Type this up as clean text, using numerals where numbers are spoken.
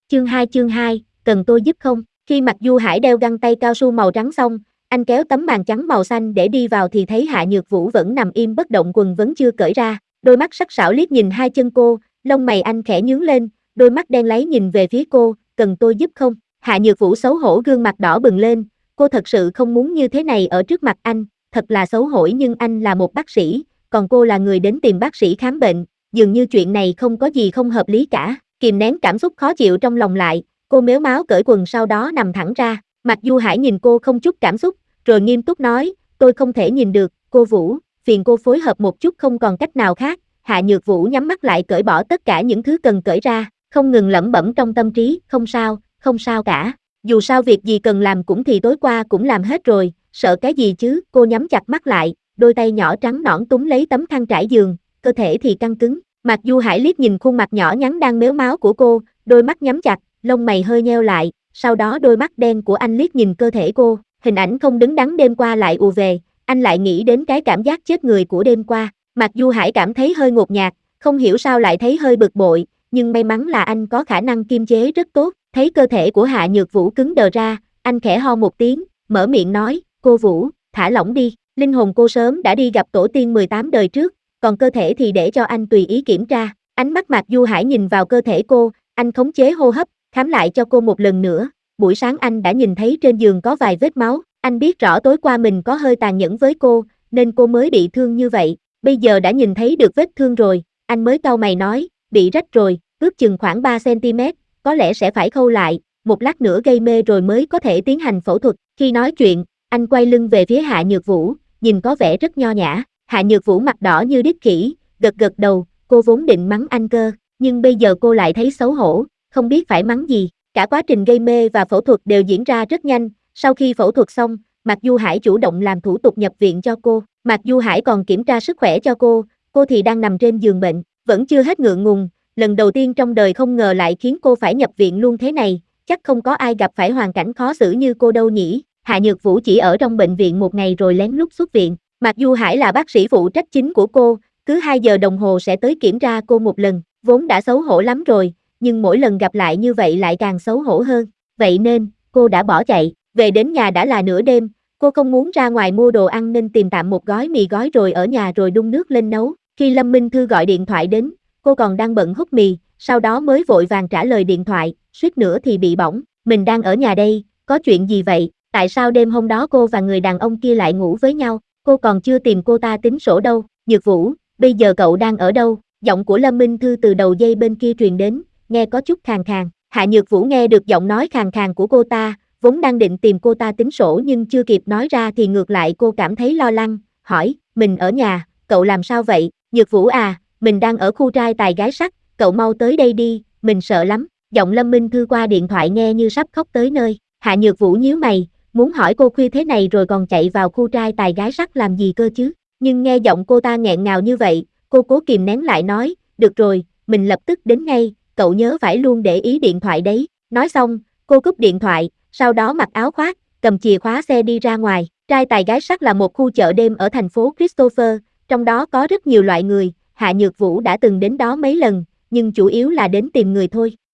Chương 2, cần tôi giúp không? Khi Mạc Du Hải đeo găng tay cao su màu trắng xong, anh kéo tấm màn trắng màu xanh để đi vào thì thấy Hạ Nhược Vũ vẫn nằm im bất động, quần vẫn chưa cởi ra. Đôi mắt sắc sảo liếc nhìn hai chân cô, lông mày anh khẽ nhướng lên, đôi mắt đen láy nhìn về phía cô, cần tôi giúp không? Hạ Nhược Vũ xấu hổ, gương mặt đỏ bừng lên, cô thật sự không muốn như thế này ở trước mặt anh, thật là xấu hổ, nhưng anh là một bác sĩ, còn cô là người đến tìm bác sĩ khám bệnh, dường như chuyện này không có gì không hợp lý cả. Kìm nén cảm xúc khó chịu trong lòng lại, cô mếu máo cởi quần sau đó nằm thẳng ra. Mạc Du Hải nhìn cô không chút cảm xúc, rồi nghiêm túc nói, tôi không thể nhìn được, cô Vũ, phiền cô phối hợp một chút, không còn cách nào khác. Hạ Nhược Vũ nhắm mắt lại cởi bỏ tất cả những thứ cần cởi ra, không ngừng lẩm bẩm trong tâm trí, không sao cả, dù sao việc gì cần làm cũng thì tối qua cũng làm hết rồi, sợ cái gì chứ. Cô nhắm chặt mắt lại, đôi tay nhỏ trắng nõn túm lấy tấm khăn trải giường, cơ thể thì căng cứng. Mạc Du Hải liếc nhìn khuôn mặt nhỏ nhắn đang mếu máo của cô, đôi mắt nhắm chặt, lông mày hơi nheo lại, sau đó đôi mắt đen của anh liếc nhìn cơ thể cô, hình ảnh không đứng đắn đêm qua lại ùa về, anh lại nghĩ đến cái cảm giác chết người của đêm qua. Mạc Du Hải cảm thấy hơi ngột ngạt, không hiểu sao lại thấy hơi bực bội, nhưng may mắn là anh có khả năng kiềm chế rất tốt. Thấy cơ thể của Hạ Nhược Vũ cứng đờ ra, anh khẽ ho một tiếng, mở miệng nói, cô Vũ, thả lỏng đi, linh hồn cô sớm đã đi gặp tổ tiên 18 đời trước, còn cơ thể thì để cho anh tùy ý kiểm tra. Ánh mắt Mạc Du Hải nhìn vào cơ thể cô, anh khống chế hô hấp, khám lại cho cô một lần nữa. Buổi sáng anh đã nhìn thấy trên giường có vài vết máu, anh biết rõ tối qua mình có hơi tàn nhẫn với cô, nên cô mới bị thương như vậy. Bây giờ đã nhìn thấy được vết thương rồi, anh mới cau mày nói, bị rách rồi, ước chừng khoảng 3 cm, có lẽ sẽ phải khâu lại, một lát nữa gây mê rồi mới có thể tiến hành phẫu thuật. Khi nói chuyện, anh quay lưng về phía Hạ Nhược Vũ, nhìn có vẻ rất nho nhã. Hạ Nhược Vũ mặt đỏ như đít khỉ, gật gật đầu, cô vốn định mắng anh cơ, nhưng bây giờ cô lại thấy xấu hổ, không biết phải mắng gì. Cả quá trình gây mê và phẫu thuật đều diễn ra rất nhanh, sau khi phẫu thuật xong, Mạc Du Hải chủ động làm thủ tục nhập viện cho cô. Mạc Du Hải còn kiểm tra sức khỏe cho cô thì đang nằm trên giường bệnh, vẫn chưa hết ngượng ngùng, lần đầu tiên trong đời không ngờ lại khiến cô phải nhập viện luôn thế này, chắc không có ai gặp phải hoàn cảnh khó xử như cô đâu nhỉ. Hạ Nhược Vũ chỉ ở trong bệnh viện một ngày rồi lén lút xuất viện. Mạc Du Hải là bác sĩ phụ trách chính của cô, cứ 2 giờ đồng hồ sẽ tới kiểm tra cô một lần, vốn đã xấu hổ lắm rồi, nhưng mỗi lần gặp lại như vậy lại càng xấu hổ hơn, vậy nên, cô đã bỏ chạy. Về đến nhà đã là nửa đêm, cô không muốn ra ngoài mua đồ ăn nên tìm tạm một gói mì gói rồi ở nhà rồi đun nước lên nấu. Khi Lâm Minh Thư gọi điện thoại đến, cô còn đang bận hút mì, sau đó mới vội vàng trả lời điện thoại, suýt nữa thì bị bỏng. Mình đang ở nhà đây, có chuyện gì vậy? Tại sao đêm hôm đó cô và người đàn ông kia lại ngủ với nhau? Cô còn chưa tìm cô ta tính sổ đâu. Nhược Vũ, bây giờ cậu đang ở đâu? Giọng của Lâm Minh Thư từ đầu dây bên kia truyền đến, nghe có chút khàn khàn. Hạ Nhược Vũ nghe được giọng nói khàn khàn của cô ta, vốn đang định tìm cô ta tính sổ nhưng chưa kịp nói ra thì ngược lại cô cảm thấy lo lắng, hỏi, mình ở nhà, cậu làm sao vậy? Nhược Vũ à, mình đang ở khu trai tài gái sắc, cậu mau tới đây đi, mình sợ lắm. Giọng Lâm Minh Thư qua điện thoại nghe như sắp khóc tới nơi. Hạ Nhược Vũ nhíu mày, muốn hỏi cô khuya thế này rồi còn chạy vào khu trai tài gái sắc làm gì cơ chứ? Nhưng nghe giọng cô ta nghẹn ngào như vậy, cô cố kìm nén lại nói, được rồi, mình lập tức đến ngay, cậu nhớ phải luôn để ý điện thoại đấy. Nói xong, cô cúp điện thoại, sau đó mặc áo khoác, cầm chìa khóa xe đi ra ngoài. Trai tài gái sắc là một khu chợ đêm ở thành phố Christopher, trong đó có rất nhiều loại người, Hạ Nhược Vũ đã từng đến đó mấy lần, nhưng chủ yếu là đến tìm người thôi.